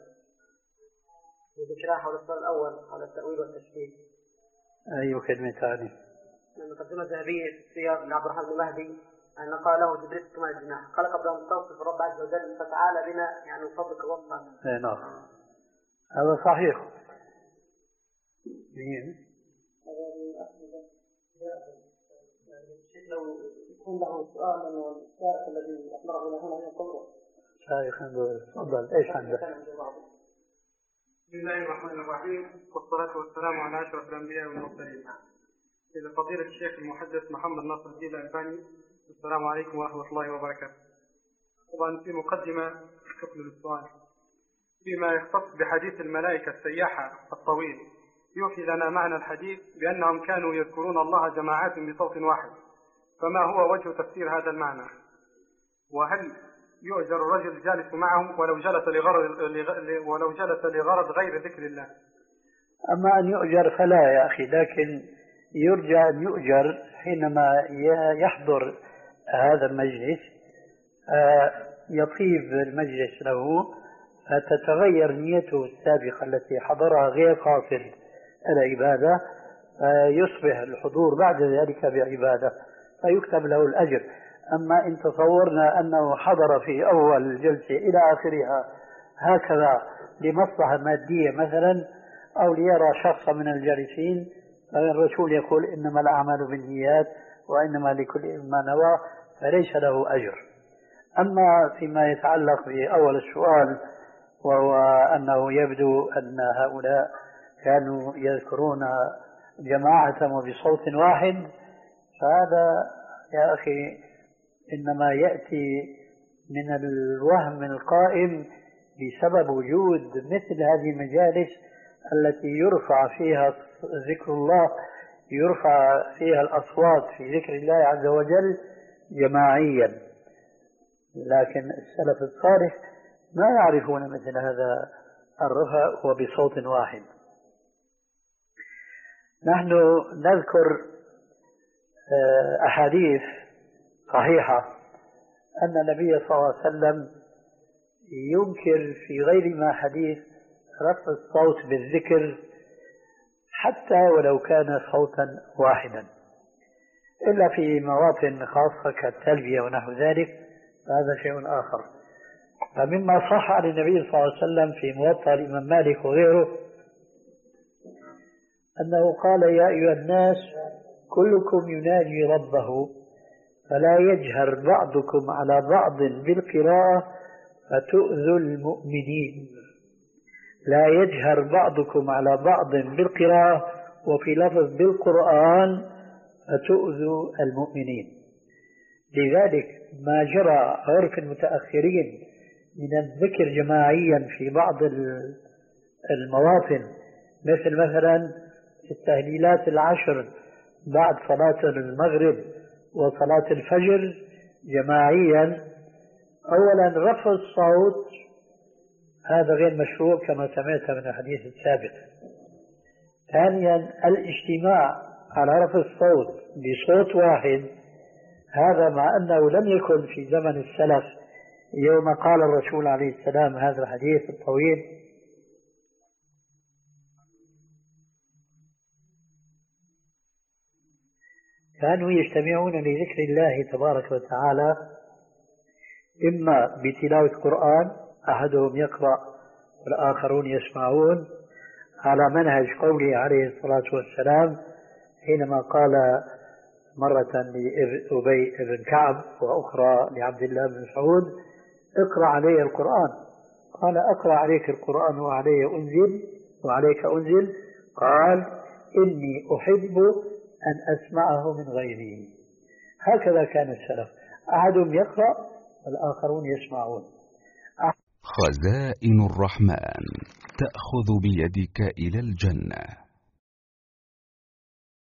ذكرها حول السؤال الأول على التأويل والتشكيل. أي كلمة ثانية؟ المقدمة الذهبية في عبد الرحمن بن مهدي أن قال له جبريل كما الجناح، قال قبل أن توصف الرب عز وجل فتعالى بنا يعني فضلك وصفا. اي نعم هذا صحيح. مين؟ لو يكون له سؤال من السائل الذي أحضره هنا هنا يقوله. تفضل، ايش عندك؟ بسم الله الرحمن الرحيم، والصلاة والسلام على أشرف الأنبياء والمرسلين. إلى فضيلة الشيخ المحدث محمد ناصر الدين الألباني، السلام عليكم ورحمة الله وبركاته. طبعا في مقدمة شكل للسؤال فيما يختص بحديث الملائكة السياحة الطويل، يوحي لنا معنى الحديث بأنهم كانوا يذكرون الله جماعات بصوت واحد، فما هو وجه تفسير هذا المعنى؟ وهل يؤجر الرجل جالس معهم ولو جلس لغرض ولو جلس لغرض غير ذكر الله؟ أما أن يؤجر فلا يا أخي، لكن يرجى أن يؤجر حينما يحضر هذا المجلس يطيب المجلس له، فتتغير نيته السابقة التي حضرها غير قاصد العبادة، يصبح الحضور بعد ذلك بعبادة فيكتب له الأجر. أما إن تصورنا أنه حضر في أول الجلسة إلى آخرها هكذا لمصلحة مادية مثلا، أو ليرى شخص من الجالسين، فالرسول يقول إنما الأعمال بالنيات وإنما لكل ما نوى، فليس له أجر. أما فيما يتعلق بأول السؤال، وهو أنه يبدو أن هؤلاء كانوا يذكرون جماعة وبصوت واحد، فهذا يا أخي إنما يأتي من الوهم القائم بسبب وجود مثل هذه المجالس التي يرفع فيها ذكر الله، يرفع فيها الأصوات في ذكر الله عز وجل جماعيا. لكن السلف الصالح ما يعرفون مثل هذا الرفع وبصوت واحد. نحن نذكر أحاديث صحيحة أن النبي صلى الله عليه وسلم ينكر في غير ما حديث رفع الصوت بالذكر حتى ولو كان صوتا واحدا، إلا في مواطن خاصة كالتلبية ونحو ذلك، فهذا شيء آخر. فمما صح عن النبي صلى الله عليه وسلم في موطأ الإمام مالك وغيره أنه قال: يا أيها الناس كلكم يناجي ربه فلا يجهر بعضكم على بعض بالقراءة فتؤذوا المؤمنين. لا يجهر بعضكم على بعض بالقراءة، وفي لفظ بالقرآن فتؤذوا المؤمنين. لذلك ما جرى عرف المتأخرين من الذكر جماعيا في بعض المواطن، مثل مثلا التهليلات العشر بعد صلاة المغرب وصلاة الفجر جماعيا، أولا رفع الصوت هذا غير مشروع كما سمعت من الحديث السابق. ثانيا الاجتماع على رفع الصوت بصوت واحد، هذا مع أنه لم يكن في زمن السلف يوم قال الرسول عليه السلام هذا الحديث الطويل: كانوا يجتمعون لذكر الله تبارك وتعالى إما بتلاوة القرآن، أحدهم يقرأ والآخرون يسمعون، على منهج قوله عليه الصلاة والسلام حينما قال مرة لأبي بن كعب وأخرى لعبد الله بن مسعود: اقرأ علي القرآن. قال: أقرأ عليك القرآن وعلي أنزل وعليك أنزل؟ قال: إني أحب أن أسمعه من غيري. هكذا كان السلف، أحدهم يقرأ والآخرون يسمعون. خزائن الرحمن تأخذ بيدك إلى الجنة.